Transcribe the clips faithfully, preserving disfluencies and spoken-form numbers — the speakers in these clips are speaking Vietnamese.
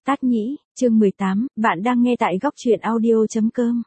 Tác nhĩ, chương mười tám, bạn đang nghe tại góc truyện audio.com.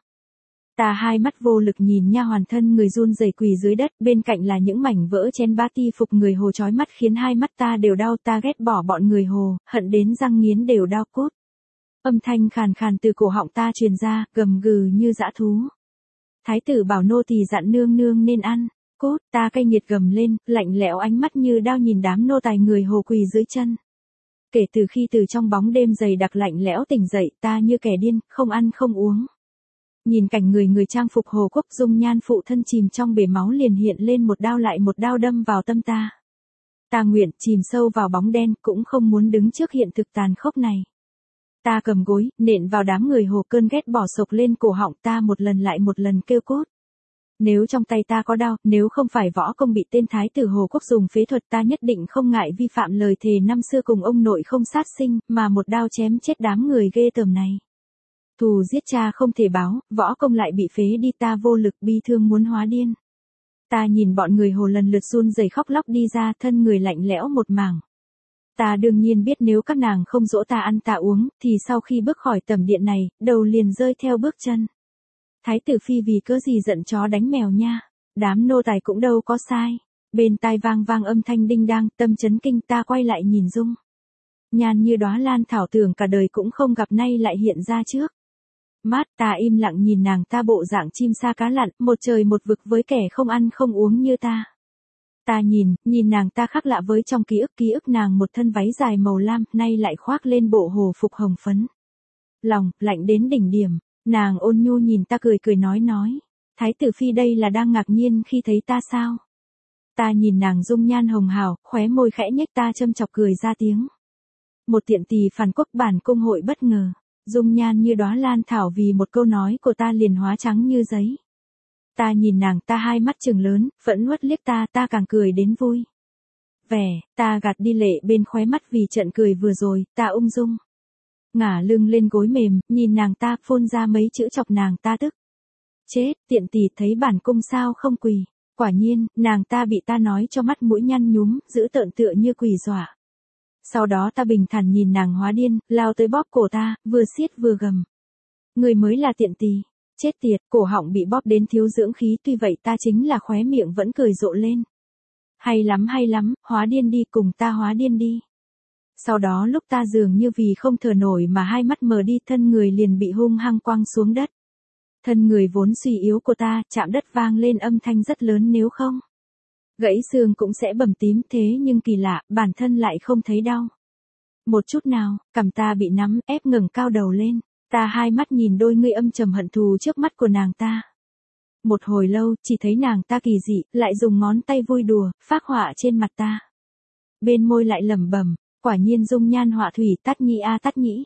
Ta hai mắt vô lực nhìn nha hoàn thân người run rẩy quỳ dưới đất, bên cạnh là những mảnh vỡ chén bát ti phục người Hồ chói mắt khiến hai mắt ta đều đau, ta ghét bỏ bọn người Hồ, hận đến răng nghiến đều đau cốt. Âm thanh khàn khàn từ cổ họng ta truyền ra, gầm gừ như dã thú. Thái tử bảo nô tỳ dặn nương nương nên ăn, cốt, ta cay nghiệt gầm lên, lạnh lẽo ánh mắt như đao nhìn đám nô tài người Hồ quỳ dưới chân. Kể từ khi từ trong bóng đêm dày đặc lạnh lẽo tỉnh dậy, ta như kẻ điên, không ăn không uống. Nhìn cảnh người người trang phục Hồ Quốc dung nhan phụ thân chìm trong bể máu liền hiện lên một đao lại một đao đâm vào tâm ta. Ta nguyện chìm sâu vào bóng đen, cũng không muốn đứng trước hiện thực tàn khốc này. Ta cầm gối, nện vào đám người Hồ, cơn ghét bỏ sộc lên cổ họng ta một lần lại một lần kêu cốt. Nếu trong tay ta có đao, nếu không phải võ công bị tên thái tử Hồ Quốc dùng phế thuật, ta nhất định không ngại vi phạm lời thề năm xưa cùng ông nội không sát sinh, mà một đao chém chết đám người ghê tởm này. Thù giết cha không thể báo, võ công lại bị phế đi, ta vô lực bi thương muốn hóa điên. Ta nhìn bọn người Hồ lần lượt run rẩy khóc lóc đi ra, thân người lạnh lẽo một mảng. Ta đương nhiên biết nếu các nàng không dỗ ta ăn ta uống, thì sau khi bước khỏi tẩm điện này, đầu liền rơi theo bước chân. Thái tử phi vì cớ gì giận chó đánh mèo nha, đám nô tài cũng đâu có sai. Bên tai vang vang âm thanh đinh đang, tâm chấn kinh, ta quay lại nhìn Dung nhan như đóa lan thảo tưởng cả đời cũng không gặp nay lại hiện ra trước mắt ta, im lặng nhìn nàng ta bộ dạng chim sa cá lặn, một trời một vực với kẻ không ăn không uống như ta. Ta nhìn, nhìn nàng ta khác lạ với trong ký ức, ký ức nàng một thân váy dài màu lam, nay lại khoác lên bộ hồ phục hồng phấn. Lòng, lạnh đến đỉnh điểm. Nàng ôn nhu nhìn ta cười cười nói nói, thái tử phi đây là đang ngạc nhiên khi thấy ta sao? Ta nhìn nàng dung nhan hồng hào, khóe môi khẽ nhếch, ta châm chọc cười ra tiếng. Một tiện tỳ phản quốc bản cung hội bất ngờ, dung nhan như đóa lan thảo vì một câu nói của ta liền hóa trắng như giấy. Ta nhìn nàng ta hai mắt trừng lớn, vẫn uất liếc ta, ta càng cười đến vui vẻ, ta gạt đi lệ bên khóe mắt vì trận cười vừa rồi, ta ung dung ngả lưng lên gối mềm, nhìn nàng ta, phun ra mấy chữ chọc nàng ta tức chết, tiện tỳ thấy bản cung sao không quỳ. Quả nhiên, nàng ta bị ta nói cho mắt mũi nhăn nhúm, giữ tợn tựa như quỳ dọa. Sau đó ta bình thản nhìn nàng hóa điên, lao tới bóp cổ ta, vừa siết vừa gầm. Người mới là tiện tỳ, chết tiệt, cổ họng bị bóp đến thiếu dưỡng khí, tuy vậy ta chính là khóe miệng vẫn cười rộ lên. Hay lắm hay lắm, hóa điên đi, cùng ta hóa điên đi. Sau đó lúc ta dường như vì không thở nổi mà hai mắt mờ đi, thân người liền bị hung hăng quăng xuống đất. Thân người vốn suy yếu của ta, chạm đất vang lên âm thanh rất lớn, nếu không gãy xương cũng sẽ bầm tím, thế nhưng kỳ lạ, bản thân lại không thấy đau một chút nào, cằm ta bị nắm, ép ngẩng cao đầu lên, ta hai mắt nhìn đôi ngươi âm trầm hận thù trước mắt của nàng ta. Một hồi lâu, chỉ thấy nàng ta kỳ dị, lại dùng ngón tay vui đùa, phác họa trên mặt ta. Bên môi lại lẩm bẩm, quả nhiên dung nhan họa thủy, Tát nhĩ a Tát nhĩ.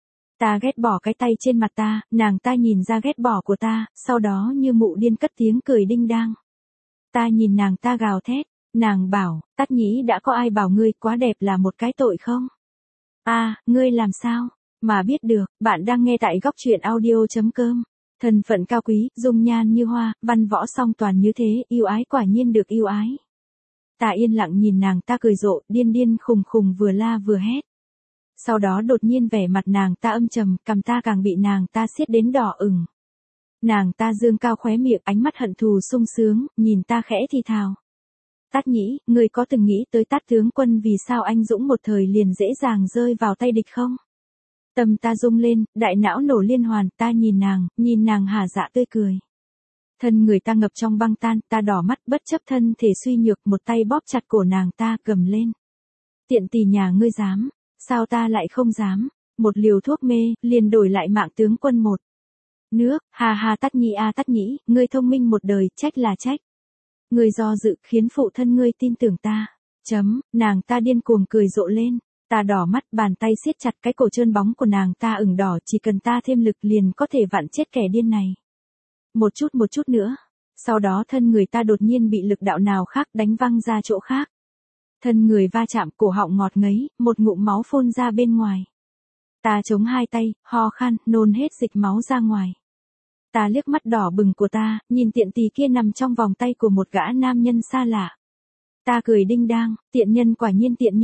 Ta ghét bỏ cái tay trên mặt ta, nàng ta nhìn ra ghét bỏ của ta, sau đó như mụ điên cất tiếng cười đinh đang. Ta nhìn nàng ta gào thét, nàng bảo, Tát nhĩ đã có ai bảo ngươi quá đẹp là một cái tội không? A, à, ngươi làm sao mà biết được? Bạn đang nghe tại góc truyện audio.com. Thân phận cao quý, dung nhan như hoa, văn võ song toàn như thế, yêu ái quả nhiên được yêu ái. Ta yên lặng nhìn nàng ta cười rộ, điên điên khùng khùng vừa la vừa hét. Sau đó đột nhiên vẻ mặt nàng ta âm trầm, cằm ta càng bị nàng ta siết đến đỏ ửng. Nàng ta dương cao khóe miệng, ánh mắt hận thù sung sướng, nhìn ta khẽ thì thào. Tát nhĩ, ngươi có từng nghĩ tới Tát tướng quân vì sao anh dũng một thời liền dễ dàng rơi vào tay địch không? Tâm ta rung lên, đại não nổ liên hoàn, ta nhìn nàng, nhìn nàng hà dạ tươi cười. Thân người ta ngập trong băng tan, ta đỏ mắt bất chấp thân thể suy nhược, một tay bóp chặt cổ nàng ta, gầm lên. Tiện tỳ nhà ngươi dám, sao ta lại không dám, một liều thuốc mê, liền đổi lại mạng tướng quân một nước, hà hà Tát nhĩ a Tát nhĩ, ngươi thông minh một đời, trách là trách. Ngươi do dự, khiến phụ thân ngươi tin tưởng ta, chấm, nàng ta điên cuồng cười rộ lên. Ta đỏ mắt, bàn tay siết chặt cái cổ trơn bóng của nàng ta ửng đỏ, chỉ cần ta thêm lực liền có thể vặn chết kẻ điên này. Một chút một chút nữa. Sau đó thân người ta đột nhiên bị lực đạo nào khác đánh văng ra chỗ khác. Thân người va chạm, cổ họng ngọt ngấy, một ngụm máu phun ra bên ngoài. Ta chống hai tay, ho khan, nôn hết dịch máu ra ngoài. Ta liếc mắt đỏ bừng của ta, nhìn tiện tỳ kia nằm trong vòng tay của một gã nam nhân xa lạ. Ta cười đinh đang, tiện nhân quả nhiên tiện nhân.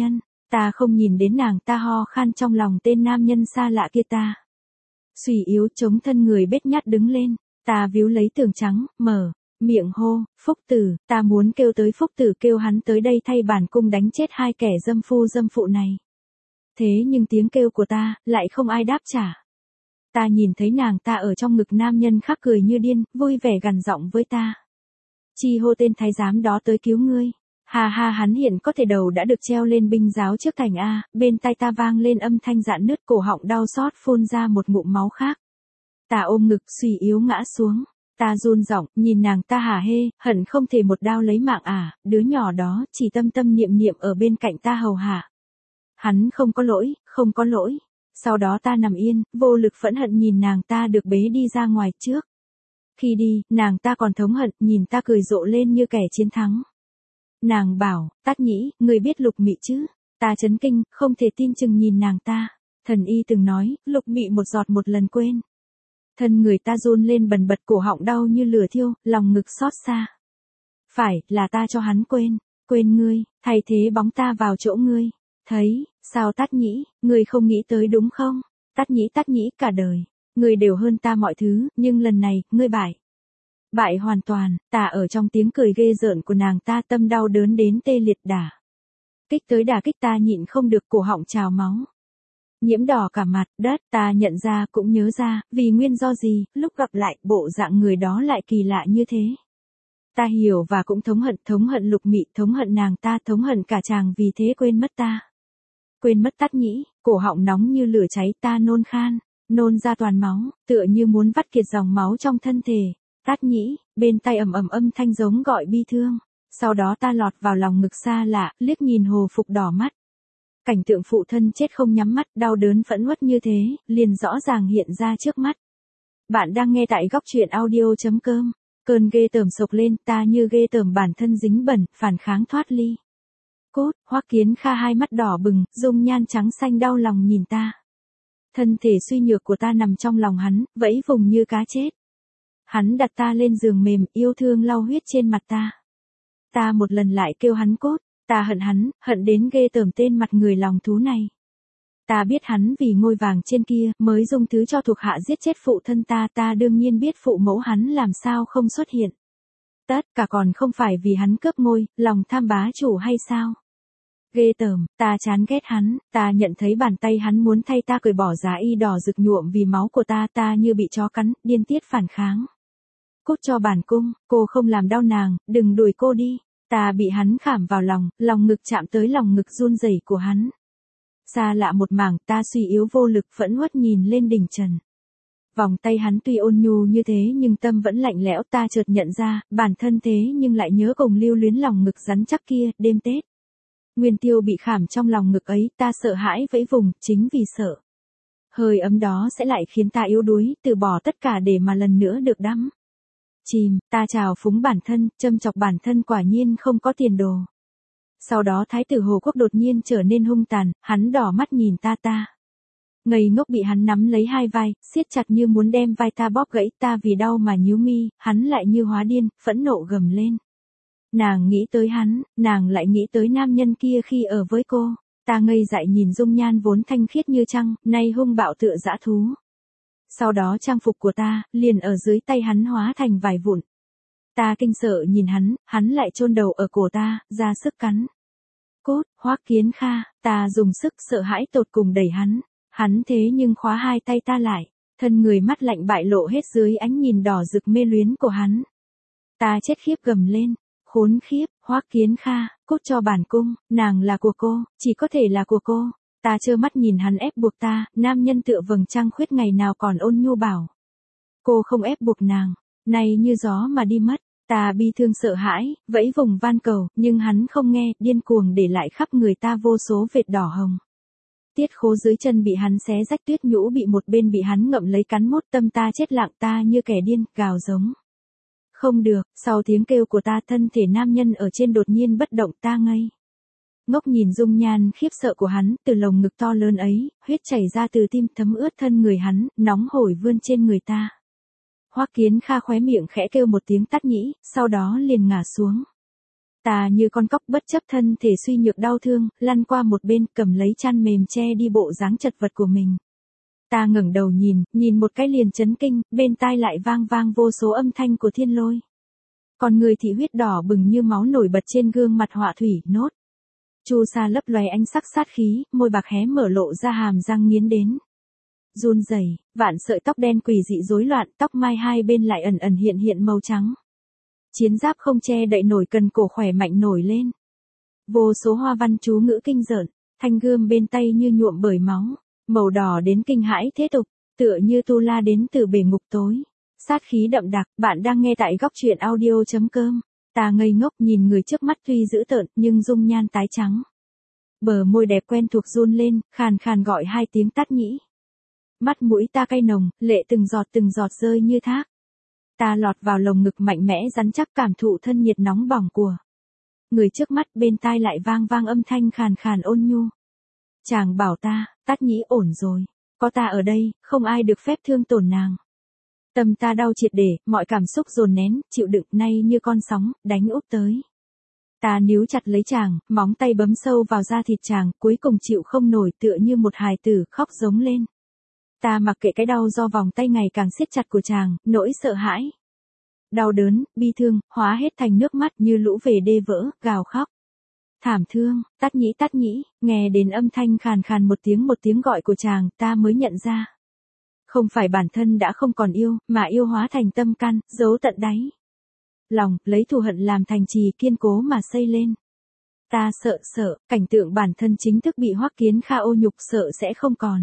Ta không nhìn đến nàng, ta ho khan trong lòng tên nam nhân xa lạ kia ta. Suy yếu chống thân người bết nhát đứng lên, ta víu lấy tường trắng, mở miệng hô, Phúc Tử, ta muốn kêu tới Phúc Tử, kêu hắn tới đây thay bản cung đánh chết hai kẻ dâm phu dâm phụ này. Thế nhưng tiếng kêu của ta, lại không ai đáp trả. Ta nhìn thấy nàng ta ở trong ngực nam nhân khác cười như điên, vui vẻ gằn giọng với ta. Chi hô tên thái giám đó tới cứu ngươi. Ha ha, hắn hiện có thể đầu đã được treo lên binh giáo trước thành A, bên tai ta vang lên âm thanh rạn nứt, cổ họng đau xót phun ra một ngụm máu khác. Ta ôm ngực suy yếu ngã xuống. Ta run giọng, nhìn nàng ta hả hê, hận không thể một đao lấy mạng à, đứa nhỏ đó chỉ tâm tâm niệm niệm ở bên cạnh ta hầu hạ. Hắn không có lỗi, không có lỗi. Sau đó ta nằm yên, vô lực phẫn hận nhìn nàng ta được bế đi ra ngoài trước. Khi đi, nàng ta còn thống hận, nhìn ta cười rộ lên như kẻ chiến thắng. Nàng bảo, Tát Nhĩ, người biết Lục Mị chứ? Ta chấn kinh, không thể tin chừng nhìn nàng ta. Thần y từng nói, Lục Mị một giọt một lần quên. Thân người ta run lên bần bật, cổ họng đau như lửa thiêu, lòng ngực xót xa. Phải, là ta cho hắn quên, quên ngươi, thay thế bóng ta vào chỗ ngươi. Thấy, sao Tát Nhĩ, ngươi không nghĩ tới đúng không? Tát Nhĩ Tát Nhĩ, cả đời, ngươi đều hơn ta mọi thứ, nhưng lần này, ngươi bại. Bại hoàn toàn, ta ở trong tiếng cười ghê rợn của nàng ta, tâm đau đớn đến tê liệt đả. Kích tới đả kích, ta nhịn không được, cổ họng trào máu. Nhiễm đỏ cả mặt, đất, ta nhận ra cũng nhớ ra, vì nguyên do gì, lúc gặp lại, bộ dạng người đó lại kỳ lạ như thế. Ta hiểu và cũng thống hận, thống hận Lục Mị, thống hận nàng ta, thống hận cả chàng vì thế quên mất ta. Quên mất Tát Nhĩ, cổ họng nóng như lửa cháy, ta nôn khan, nôn ra toàn máu, tựa như muốn vắt kiệt dòng máu trong thân thể. Tát Nhĩ, bên tai ầm ầm âm thanh giống gọi bi thương. Sau đó ta lọt vào lòng ngực xa lạ, liếc nhìn Hồ Phục đỏ mắt. Cảnh tượng phụ thân chết không nhắm mắt, đau đớn phẫn uất như thế, liền rõ ràng hiện ra trước mắt. Bạn đang nghe tại góc truyện audio chấm com. Cơn ghê tởm sộc lên, ta như ghê tởm bản thân dính bẩn, phản kháng thoát ly. Cốt, Hoắc Kiến Kha hai mắt đỏ bừng, dung nhan trắng xanh đau lòng nhìn ta. Thân thể suy nhược của ta nằm trong lòng hắn, vẫy vùng như cá chết. Hắn đặt ta lên giường mềm, yêu thương lau huyết trên mặt ta. Ta một lần lại kêu hắn Cốt, ta hận hắn, hận đến ghê tởm tên mặt người lòng thú này. Ta biết hắn vì ngôi vàng trên kia, mới dung thứ cho thuộc hạ giết chết phụ thân ta, ta đương nhiên biết phụ mẫu hắn làm sao không xuất hiện. Tất cả còn không phải vì hắn cướp ngôi, lòng tham bá chủ hay sao? Ghê tởm, ta chán ghét hắn, ta nhận thấy bàn tay hắn muốn thay ta cởi bỏ giá y đỏ rực nhuộm vì máu của ta, ta như bị chó cắn, điên tiết phản kháng. Cốt cho bản cung, cô không làm đau nàng, đừng đuổi cô đi. Ta bị hắn khảm vào lòng, lòng ngực chạm tới lòng ngực run rẩy của hắn. Xa lạ một mảng, ta suy yếu vô lực phẫn uất nhìn lên đỉnh trần. Vòng tay hắn tuy ôn nhu như thế nhưng tâm vẫn lạnh lẽo, ta chợt nhận ra, bản thân thế nhưng lại nhớ cùng lưu luyến lòng ngực rắn chắc kia, đêm Tết. Nguyên Tiêu bị khảm trong lòng ngực ấy, ta sợ hãi vẫy vùng, chính vì sợ. Hơi ấm đó sẽ lại khiến ta yếu đuối, từ bỏ tất cả để mà lần nữa được đắm. Chìm, ta trào phúng bản thân, châm chọc bản thân quả nhiên không có tiền đồ. Sau đó Thái tử Hồ Quốc đột nhiên trở nên hung tàn, hắn đỏ mắt nhìn ta ta. Ngây ngốc bị hắn nắm lấy hai vai, siết chặt như muốn đem vai ta bóp gãy, ta vì đau mà nhíu mi, hắn lại như hóa điên, phẫn nộ gầm lên. Nàng nghĩ tới hắn, nàng lại nghĩ tới nam nhân kia khi ở với cô, ta ngây dại nhìn dung nhan vốn thanh khiết như trăng, nay hung bạo tựa dã thú. Sau đó trang phục của ta, liền ở dưới tay hắn hóa thành vài vụn. Ta kinh sợ nhìn hắn, hắn lại chôn đầu ở cổ ta, ra sức cắn. Cốt, Hoắc Kiến Kha, ta dùng sức sợ hãi tột cùng đẩy hắn. Hắn thế nhưng khóa hai tay ta lại, thân người mắt lạnh bại lộ hết dưới ánh nhìn đỏ rực mê luyến của hắn. Ta chết khiếp gầm lên, khốn khiếp, Hoắc Kiến Kha, Cốt cho bản cung, nàng là của cô, chỉ có thể là của cô. Ta trơ mắt nhìn hắn ép buộc ta, nam nhân tựa vầng trăng khuyết ngày nào còn ôn nhu bảo. Cô không ép buộc nàng, nay như gió mà đi mất, ta bi thương sợ hãi, vẫy vùng van cầu, nhưng hắn không nghe, điên cuồng để lại khắp người ta vô số vệt đỏ hồng. Tiết khố dưới chân bị hắn xé rách, tuyết nhũ bị một bên bị hắn ngậm lấy cắn mốt, tâm ta chết lặng, ta như kẻ điên, gào giống. Không được, sau tiếng kêu của ta thân thể nam nhân ở trên đột nhiên bất động, ta ngây. Ngốc nhìn dung nhan khiếp sợ của hắn, từ lồng ngực to lớn ấy, huyết chảy ra từ tim thấm ướt thân người hắn, nóng hổi vươn trên người ta. Hoắc Kiến Kha khóe miệng khẽ kêu một tiếng Tát Nhĩ, sau đó liền ngả xuống. Ta như con cóc bất chấp thân thể suy nhược đau thương, lăn qua một bên cầm lấy chăn mềm che đi bộ dáng chật vật của mình. Ta ngẩng đầu nhìn, nhìn một cái liền chấn kinh, bên tai lại vang vang vô số âm thanh của thiên lôi. Còn người thị huyết đỏ bừng như máu nổi bật trên gương mặt họa thủy, nốt. Chu sa lấp loé ánh sắc sát khí, môi bạc hé mở lộ ra hàm răng nghiến đến. Run rẩy, vạn sợi tóc đen quỷ dị rối loạn, tóc mai hai bên lại ẩn ẩn hiện hiện màu trắng. Chiến giáp không che đậy nổi cần cổ khỏe mạnh nổi lên. Vô số hoa văn chú ngữ kinh rợn, thanh gươm bên tay như nhuộm bởi máu, màu đỏ đến kinh hãi thế tục, tựa như tu la đến từ bể ngục tối. Sát khí đậm đặc, bạn đang nghe tại góc truyện audio chấm com. Ta ngây ngốc nhìn người trước mắt tuy dữ tợn nhưng dung nhan tái trắng. Bờ môi đẹp quen thuộc run lên, khàn khàn gọi hai tiếng Tát Nhĩ. Mắt mũi ta cay nồng, lệ từng giọt từng giọt rơi như thác. Ta lọt vào lồng ngực mạnh mẽ rắn chắc cảm thụ thân nhiệt nóng bỏng của người trước mắt, bên tai lại vang vang âm thanh khàn khàn ôn nhu. Chàng bảo ta, Tát Nhĩ ổn rồi, có ta ở đây, không ai được phép thương tổn nàng. Tâm ta đau triệt để, mọi cảm xúc dồn nén, chịu đựng nay như con sóng, đánh úp tới. Ta níu chặt lấy chàng, móng tay bấm sâu vào da thịt chàng, cuối cùng chịu không nổi tựa như một hài tử khóc giống lên. Ta mặc kệ cái đau do vòng tay ngày càng siết chặt của chàng, nỗi sợ hãi. Đau đớn, bi thương, hóa hết thành nước mắt như lũ về đê vỡ, gào khóc. Thảm thương, Tát Nhĩ Tát Nhĩ, nghe đến âm thanh khàn khàn một tiếng một tiếng gọi của chàng, ta mới nhận ra. Không phải bản thân đã không còn yêu, mà yêu hóa thành tâm căn, giấu tận đáy lòng, lấy thù hận làm thành trì kiên cố mà xây lên. Ta sợ sợ, cảnh tượng bản thân chính thức bị Hoắc Kiến Kha ô nhục, sợ sẽ không còn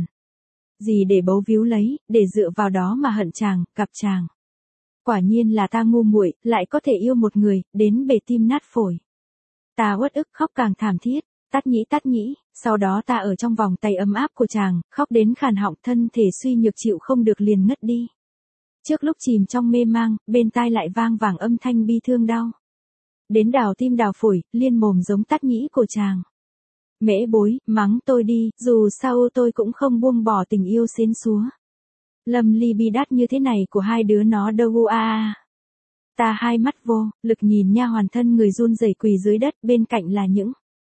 gì để bấu víu lấy, để dựa vào đó mà hận chàng, gặp chàng. Quả nhiên là ta ngu muội, lại có thể yêu một người, đến bể tim nát phổi. Ta uất ức khóc càng thảm thiết, Tát Nhĩ Tát Nhĩ, sau đó ta ở trong vòng tay ấm áp của chàng, khóc đến khàn họng, thân thể suy nhược chịu không được liền ngất đi. Trước lúc chìm trong mê mang, bên tai lại vang vàng âm thanh bi thương đau đến đào tim đào phổi, liên mồm giống Tát Nhĩ của chàng. Mễ bối, mắng tôi đi, dù sao tôi cũng không buông bỏ tình yêu xến xúa. Lâm ly bi đát như thế này của hai đứa nó đâu a a. Ta hai mắt vô lực nhìn nha hoàn thân người run rẩy quỳ dưới đất, bên cạnh là những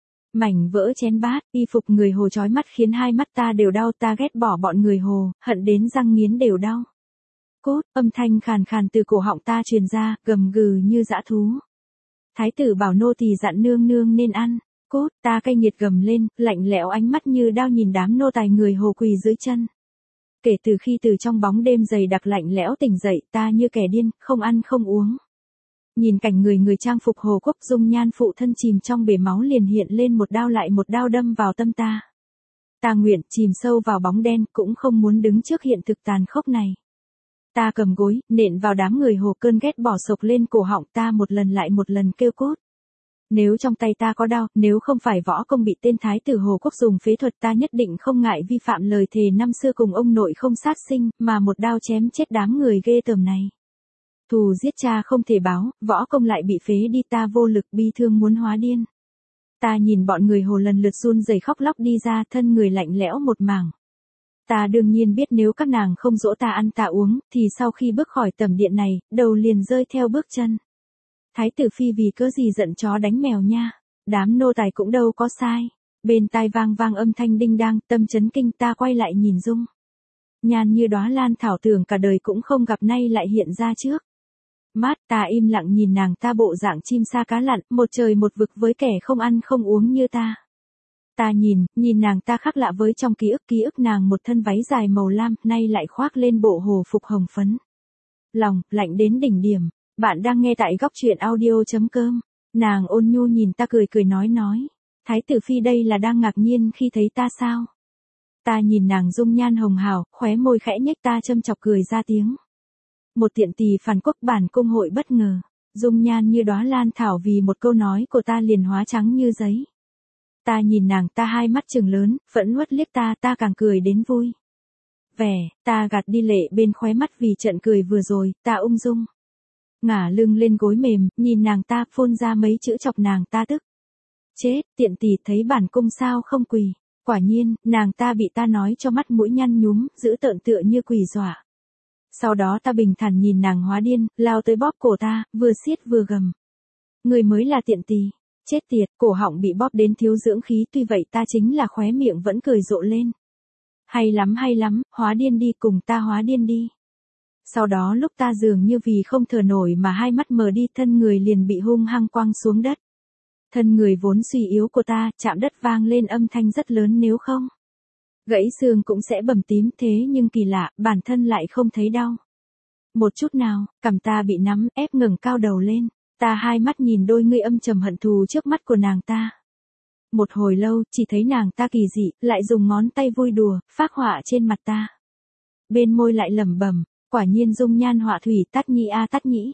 mảnh vỡ chén bát, y phục người Hồ chói mắt khiến hai mắt ta đều đau. Ta ghét bỏ bọn người Hồ, hận đến răng nghiến đều đau. Cốt, âm thanh khàn khàn từ cổ họng ta truyền ra, gầm gừ như dã thú. Thái tử bảo nô tỳ dặn nương nương nên ăn. Cốt, ta cay nghiệt gầm lên, lạnh lẽo ánh mắt như đao nhìn đám nô tài người Hồ quỳ dưới chân. Kể từ khi từ trong bóng đêm dày đặc lạnh lẽo tỉnh dậy, ta như kẻ điên, không ăn không uống. Nhìn cảnh người người trang phục Hồ Quốc dung nhan phụ thân chìm trong bể máu liền hiện lên một đao lại một đao đâm vào tâm ta. Ta nguyện chìm sâu vào bóng đen, cũng không muốn đứng trước hiện thực tàn khốc này. Ta cầm gối, nện vào đám người Hồ, cơn ghét bỏ sộc lên cổ họng ta một lần lại một lần kêu cốt. Nếu trong tay ta có đao, nếu không phải võ công bị tên thái tử Hồ Quốc dùng phế thuật, ta nhất định không ngại vi phạm lời thề năm xưa cùng ông nội không sát sinh, mà một đao chém chết đám người ghê tởm này. Thù giết cha không thể báo, võ công lại bị phế đi, ta vô lực bi thương muốn hóa điên. Ta nhìn bọn người Hồ lần lượt run rẩy khóc lóc đi ra, thân người lạnh lẽo một mảng. Ta đương nhiên biết nếu các nàng không dỗ ta ăn ta uống, thì sau khi bước khỏi tầm điện này, đầu liền rơi theo bước chân. Thái tử phi vì cớ gì giận chó đánh mèo nha, đám nô tài cũng đâu có sai. Bên tai vang vang âm thanh đinh đang, tâm chấn kinh, ta quay lại nhìn Dung nhan như đóa lan thảo tưởng cả đời cũng không gặp nay lại hiện ra trước mắt. Ta im lặng nhìn nàng, ta bộ dạng chim sa cá lặn, một trời một vực với kẻ không ăn không uống như ta. Ta nhìn, nhìn nàng ta khác lạ với trong ký ức, ký ức nàng một thân váy dài màu lam, nay lại khoác lên bộ hồ phục hồng phấn. Lòng, lạnh đến đỉnh điểm. Bạn đang nghe tại góc truyện audio chấm com. Nàng ôn nhu nhìn ta cười cười nói nói. Thái tử phi đây là đang ngạc nhiên khi thấy ta sao? Ta nhìn nàng dung nhan hồng hào, khóe môi khẽ nhếch, ta châm chọc cười ra tiếng. Một tiện tỳ phản quốc bản cung hội bất ngờ. Dung nhan như đóa lan thảo vì một câu nói của ta liền hóa trắng như giấy. Ta nhìn nàng, ta hai mắt trừng lớn, phẫn uất liếc ta, ta càng cười đến vui vẻ. Ta gạt đi lệ bên khóe mắt vì trận cười vừa rồi, ta ung dung ngả lưng lên gối mềm, nhìn nàng ta, phun ra mấy chữ chọc nàng ta tức chết. Tiện tỳ thấy bản cung sao không quỳ. Quả nhiên, nàng ta bị ta nói cho mắt mũi nhăn nhúm, dữ tợn tựa như quỳ dọa. Sau đó ta bình thản nhìn nàng hóa điên, lao tới bóp cổ ta, vừa siết vừa gầm. Người mới là tiện tỳ, Chết tiệt, cổ họng bị bóp đến thiếu dưỡng khí, tuy vậy ta chính là khóe miệng vẫn cười rộ lên. Hay lắm hay lắm, hóa điên đi, cùng ta hóa điên đi. Sau đó lúc ta dường như vì không thở nổi mà hai mắt mờ đi, thân người liền bị hung hăng quăng xuống đất. Thân người vốn suy yếu của ta, chạm đất vang lên âm thanh rất lớn, nếu không gãy xương cũng sẽ bầm tím, thế nhưng kỳ lạ, bản thân lại không thấy đau một chút nào, cằm ta bị nắm ép ngẩng cao đầu lên, ta hai mắt nhìn đôi ngươi âm trầm hận thù trước mắt của nàng ta. Một hồi lâu, chỉ thấy nàng ta kỳ dị, lại dùng ngón tay vui đùa, phác họa trên mặt ta. Bên môi lại lẩm bẩm, quả nhiên dung nhan họa thủy, Tát Nhĩ a Tát Nhĩ.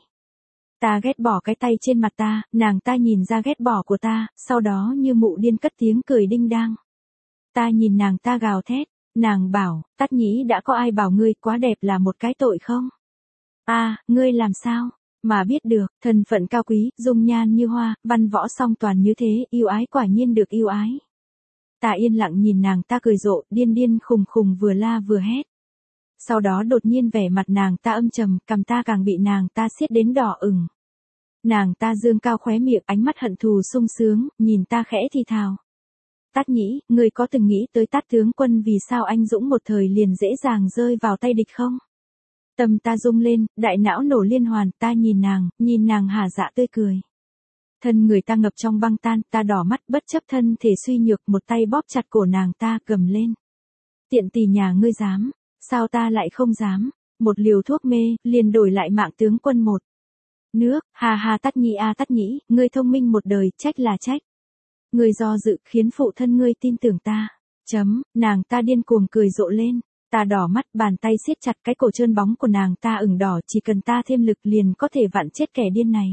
Ta ghét bỏ cái tay trên mặt ta, nàng ta nhìn ra ghét bỏ của ta, sau đó như mụ điên cất tiếng cười đinh đang. Ta nhìn nàng ta gào thét, nàng bảo, Tát Nhĩ đã có ai bảo ngươi quá đẹp là một cái tội không? A, à, ngươi làm sao mà biết được, thân phận cao quý, dung nhan như hoa, văn võ song toàn như thế, yêu ái quả nhiên được yêu ái. Ta yên lặng nhìn nàng ta cười rộ, điên điên khùng khùng vừa la vừa hét. Sau đó đột nhiên vẻ mặt nàng ta âm trầm, cằm ta càng bị nàng ta siết đến đỏ ửng. Nàng ta dương cao khóe miệng, ánh mắt hận thù sung sướng, nhìn ta khẽ thì thào. Tát Nhĩ, ngươi có từng nghĩ tới Tát tướng quân vì sao anh dũng một thời liền dễ dàng rơi vào tay địch không? Tâm ta rung lên, đại não nổ liên hoàn, ta nhìn nàng, nhìn nàng hả dạ tươi cười. Thân người ta ngập trong băng tan, ta đỏ mắt bất chấp thân thể suy nhược, một tay bóp chặt cổ nàng ta, gầm lên. Tiện tỳ nhà ngươi dám, sao ta lại không dám, một liều thuốc mê, liền đổi lại mạng tướng quân một nước, hà hà Tát Nhĩ a Tát Nhĩ, ngươi thông minh một đời, trách là trách. Ngươi do dự khiến phụ thân ngươi tin tưởng ta, chấm, nàng ta điên cuồng cười rộ lên. Ta đỏ mắt, bàn tay siết chặt cái cổ trơn bóng của nàng ta ửng đỏ, chỉ cần ta thêm lực liền có thể vặn chết kẻ điên này.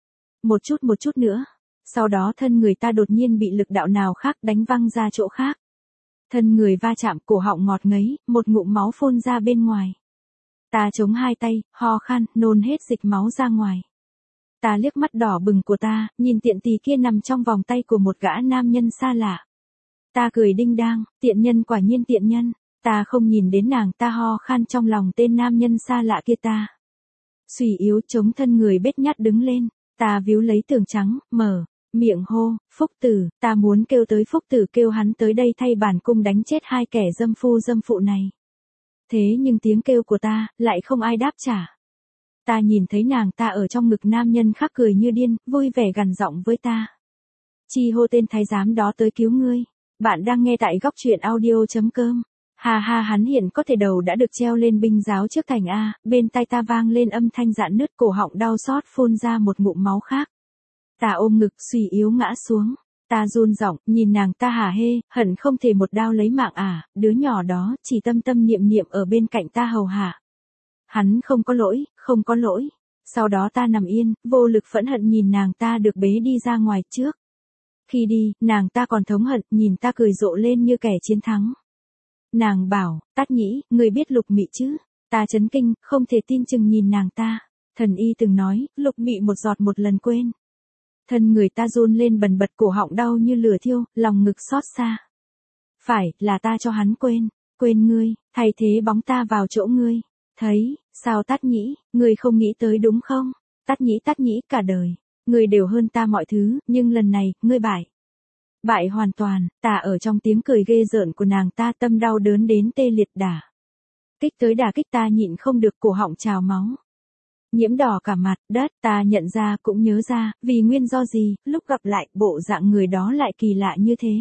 Một chút một chút nữa. Sau đó thân người ta đột nhiên bị lực đạo nào khác đánh văng ra chỗ khác. Thân người va chạm, cổ họng ngọt ngấy, một ngụm máu phun ra bên ngoài. Ta chống hai tay, ho khan, nôn hết dịch máu ra ngoài. Ta liếc mắt đỏ bừng của ta, nhìn tiện tỳ kia nằm trong vòng tay của một gã nam nhân xa lạ. Ta cười đinh đang, tiện nhân quả nhiên tiện nhân. Ta không nhìn đến nàng ta ho khan trong lòng tên nam nhân xa lạ kia ta. Suy yếu chống thân người bết nhát đứng lên, ta víu lấy tường trắng, mở miệng hô, Phúc Tử, ta muốn kêu tới Phúc Tử, kêu hắn tới đây thay bản cung đánh chết hai kẻ dâm phu dâm phụ này. Thế nhưng tiếng kêu của ta, lại không ai đáp trả. Ta nhìn thấy nàng ta ở trong ngực nam nhân khác cười như điên, vui vẻ gằn giọng với ta. Chi hô tên thái giám đó tới cứu ngươi. Bạn đang nghe tại góc truyện audio.com. Hà hà hắn hiện có thể đầu đã được treo lên binh giáo trước thành A, bên tai ta vang lên âm thanh rạn nứt, cổ họng đau xót phun ra một ngụm máu khác. Ta ôm ngực suy yếu ngã xuống, ta run giọng, nhìn nàng ta hả hê, hận không thể một đao lấy mạng à, đứa nhỏ đó chỉ tâm tâm niệm niệm ở bên cạnh ta hầu hạ. Hắn không có lỗi, không có lỗi. Sau đó ta nằm yên, vô lực phẫn hận nhìn nàng ta được bế đi ra ngoài trước. Khi đi, nàng ta còn thống hận, nhìn ta cười rộ lên như kẻ chiến thắng. Nàng bảo, Tát Nhĩ, người biết Lục Mị chứ? Ta chấn kinh, không thể tin chừng nhìn nàng ta. Thần y từng nói, Lục Mị một giọt một lần quên. Thân người ta run lên bần bật, cổ họng đau như lửa thiêu, lòng ngực xót xa. Phải, là ta cho hắn quên, quên ngươi, thay thế bóng ta vào chỗ ngươi. Thấy, sao Tát Nhĩ, ngươi không nghĩ tới đúng không? Tát Nhĩ Tát Nhĩ cả đời, ngươi đều hơn ta mọi thứ, nhưng lần này, ngươi bại. Bại hoàn toàn, ta ở trong tiếng cười ghê rợn của nàng ta, tâm đau đớn đến tê liệt đả. Kích tới đả kích, ta nhịn không được, cổ họng trào máu. Nhiễm đỏ cả mặt, đất, ta nhận ra cũng nhớ ra, vì nguyên do gì, lúc gặp lại, bộ dạng người đó lại kỳ lạ như thế.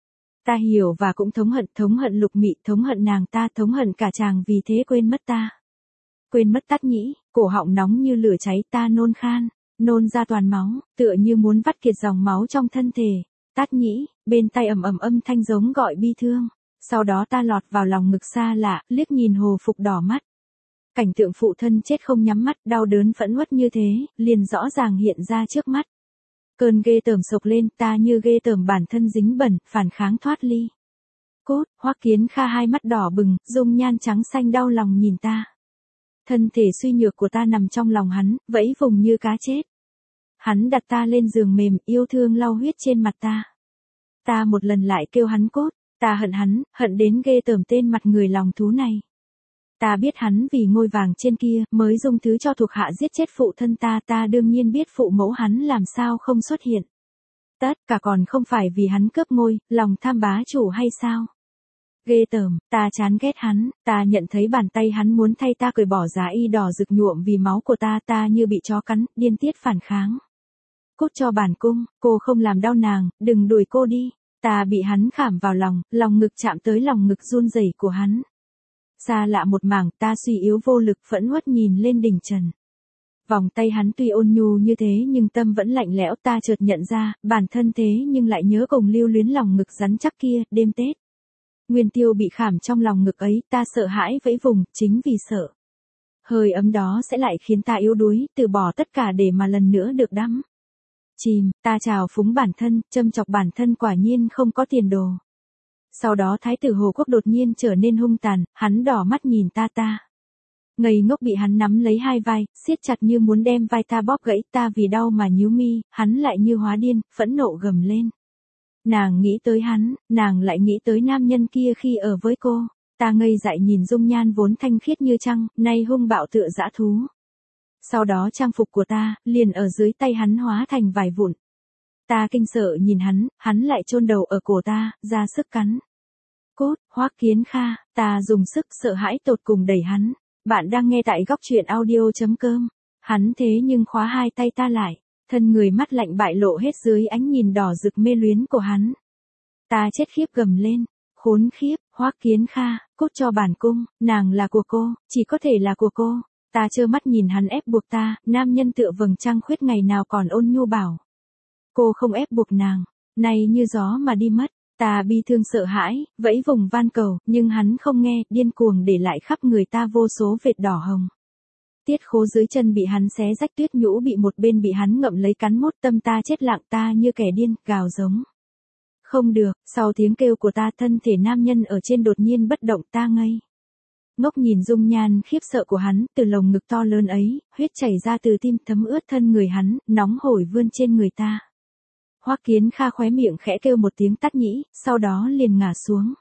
Ta hiểu và cũng thống hận, thống hận Lục Mị, thống hận nàng ta, thống hận cả chàng vì thế quên mất ta. Quên mất Tát Nhĩ, cổ họng nóng như lửa cháy, ta nôn khan, nôn ra toàn máu, tựa như muốn vắt kiệt dòng máu trong thân thể. Tát Nhĩ, bên tai ầm ầm âm thanh giống gọi bi thương. Sau đó ta lọt vào lòng ngực xa lạ, liếc nhìn Hồ Phục đỏ mắt. Cảnh tượng phụ thân chết không nhắm mắt, đau đớn phẫn uất như thế, liền rõ ràng hiện ra trước mắt. Cơn ghê tởm sộc lên, ta như ghê tởm bản thân dính bẩn, phản kháng thoát ly. Cốt, Hoắc Kiến Kha hai mắt đỏ bừng, dung nhan trắng xanh đau lòng nhìn ta. Thân thể suy nhược của ta nằm trong lòng hắn, vẫy vùng như cá chết. Hắn đặt ta lên giường mềm, yêu thương lau huyết trên mặt ta. Ta một lần lại kêu hắn Cốt, ta hận hắn, hận đến ghê tởm tên mặt người lòng thú này. Ta biết hắn vì ngôi vàng trên kia, mới dung thứ cho thuộc hạ giết chết phụ thân ta, ta đương nhiên biết phụ mẫu hắn làm sao không xuất hiện. Tất cả còn không phải vì hắn cướp ngôi, lòng tham bá chủ hay sao? Ghê tởm, ta chán ghét hắn, ta nhận thấy bàn tay hắn muốn thay ta cởi bỏ giá y đỏ rực nhuộm vì máu của ta, ta như bị chó cắn, điên tiết phản kháng. Cút cho bản cung, cô không làm đau nàng, đừng đuổi cô đi. Ta bị hắn khảm vào lòng, lòng ngực chạm tới lòng ngực run rẩy của hắn. Xa lạ một mảng, ta suy yếu vô lực phẫn uất nhìn lên đỉnh trần. Vòng tay hắn tuy ôn nhu như thế nhưng tâm vẫn lạnh lẽo, ta chợt nhận ra, bản thân thế nhưng lại nhớ cùng lưu luyến lòng ngực rắn chắc kia, đêm Tết. Nguyên Tiêu bị khảm trong lòng ngực ấy, ta sợ hãi vẫy vùng, chính vì sợ. Hơi ấm đó sẽ lại khiến ta yếu đuối, từ bỏ tất cả để mà lần nữa được đắm. Chìm, ta trào phúng bản thân, châm chọc bản thân quả nhiên không có tiền đồ. Sau đó Thái tử Hồ Quốc đột nhiên trở nên hung tàn, hắn đỏ mắt nhìn ta ta. Ngây ngốc bị hắn nắm lấy hai vai, siết chặt như muốn đem vai ta bóp gãy, ta vì đau mà nhíu mi, hắn lại như hóa điên, phẫn nộ gầm lên. Nàng nghĩ tới hắn, nàng lại nghĩ tới nam nhân kia khi ở với cô, ta ngây dại nhìn dung nhan vốn thanh khiết như trăng, nay hung bạo tựa dã thú. Sau đó trang phục của ta, liền ở dưới tay hắn hóa thành vài vụn. Ta kinh sợ nhìn hắn, hắn lại chôn đầu ở cổ ta, ra sức cắn. Cốt, Hoắc Kiến Kha, ta dùng sức sợ hãi tột cùng đẩy hắn. Bạn đang nghe tại góc truyện audio.com. Hắn thế nhưng khóa hai tay ta lại, thân người mắt lạnh bại lộ hết dưới ánh nhìn đỏ rực mê luyến của hắn. Ta chết khiếp gầm lên, khốn khiếp, Hoắc Kiến Kha, cốt cho bản cung, nàng là của cô, chỉ có thể là của cô. Ta trơ mắt nhìn hắn ép buộc ta, nam nhân tựa vầng trăng khuyết ngày nào còn ôn nhu bảo. Cô không ép buộc nàng, nay như gió mà đi mất. Ta bi thương sợ hãi, vẫy vùng van cầu, nhưng hắn không nghe, điên cuồng để lại khắp người ta vô số vệt đỏ hồng. Tiết khố dưới chân bị hắn xé rách, tuyết nhũ bị một bên bị hắn ngậm lấy cắn mốt, tâm ta chết lặng, ta như kẻ điên, gào giống. Không được, sau tiếng kêu của ta thân thể nam nhân ở trên đột nhiên bất động, ta ngây. Ngốc nhìn dung nhan khiếp sợ của hắn, từ lồng ngực to lớn ấy, huyết chảy ra từ tim thấm ướt thân người hắn, nóng hổi vươn trên người ta. Hoắc Kiến Kha khóe miệng khẽ kêu một tiếng tát nhĩ, sau đó liền ngả xuống.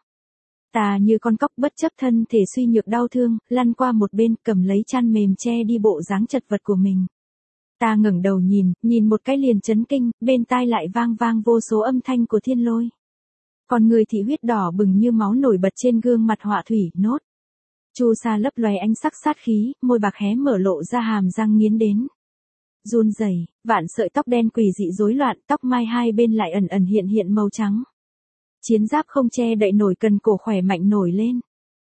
Ta như con cóc bất chấp thân thể suy nhược đau thương, lăn qua một bên cầm lấy chăn mềm che đi bộ dáng chật vật của mình. Ta ngẩng đầu nhìn, nhìn một cái liền chấn kinh, bên tai lại vang vang vô số âm thanh của thiên lôi. Còn người thì huyết đỏ bừng như máu nổi bật trên gương mặt họa thủy, nốt. Chu sa lấp loé ánh sắc sát khí, môi bạc hé mở lộ ra hàm răng nghiến đến. Run rẩy, vạn sợi tóc đen quỷ dị rối loạn, tóc mai hai bên lại ẩn ẩn hiện hiện màu trắng. Chiến giáp không che đậy nổi, cần cổ khỏe mạnh nổi lên.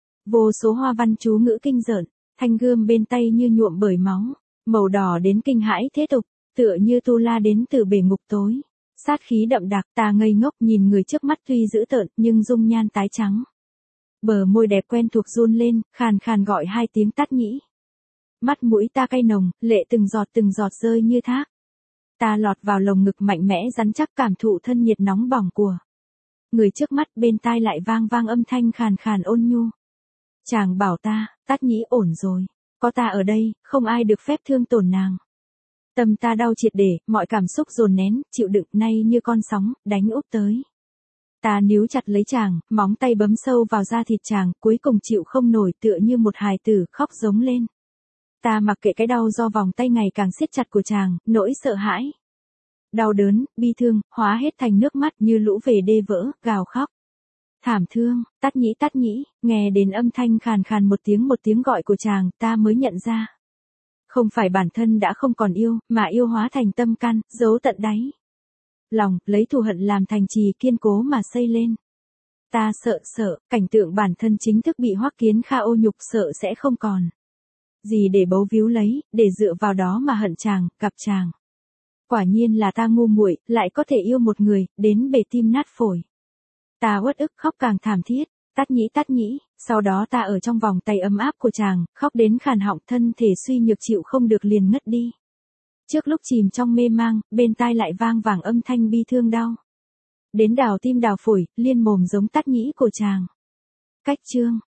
Vô số hoa văn chú ngữ kinh rợn, thanh gươm bên tay như nhuộm bởi máu, màu đỏ đến kinh hãi thế tục, tựa như tu la đến từ bể ngục tối. Sát khí đậm đặc, ta ngây ngốc nhìn người trước mắt tuy dữ tợn nhưng dung nhan tái trắng. Bờ môi đẹp quen thuộc run lên, khàn khàn gọi hai tiếng tát nhĩ. Mắt mũi ta cay nồng, lệ từng giọt từng giọt rơi như thác. Ta lọt vào lồng ngực mạnh mẽ rắn chắc, cảm thụ thân nhiệt nóng bỏng của người trước mắt, bên tai lại vang vang âm thanh khàn khàn ôn nhu. Chàng bảo ta, tát nhĩ ổn rồi, có ta ở đây, không ai được phép thương tổn nàng. Tâm ta đau triệt để, mọi cảm xúc dồn nén, chịu đựng nay như con sóng, đánh úp tới. Ta níu chặt lấy chàng, móng tay bấm sâu vào da thịt chàng, cuối cùng chịu không nổi, tựa như một hài tử khóc giống lên. Ta mặc kệ cái đau do vòng tay ngày càng siết chặt của chàng, nỗi sợ hãi. Đau đớn, bi thương, hóa hết thành nước mắt như lũ về đê vỡ, gào khóc. Thảm thương, tát nhĩ tát nhĩ, nghe đến âm thanh khàn khàn một tiếng một tiếng gọi của chàng, ta mới nhận ra. Không phải bản thân đã không còn yêu, mà yêu hóa thành tâm căn, giấu tận đáy lòng, lấy thù hận làm thành trì kiên cố mà xây lên. Ta sợ sợ, cảnh tượng bản thân chính thức bị Hoắc Kiến Kha ô nhục, sợ sẽ không còn gì để bấu víu lấy, để dựa vào đó mà hận chàng, gặp chàng. Quả nhiên là ta ngu muội, lại có thể yêu một người, đến bể tim nát phổi. Ta uất ức khóc càng thảm thiết, tát nhĩ tát nhĩ, sau đó ta ở trong vòng tay ấm áp của chàng, khóc đến khàn họng, thân thể suy nhược chịu không được liền ngất đi. Trước lúc chìm trong mê mang, bên tai lại vang vàng âm thanh bi thương đau đến đào tim đào phổi, liên mồm giống tát nhĩ của chàng. Cách chương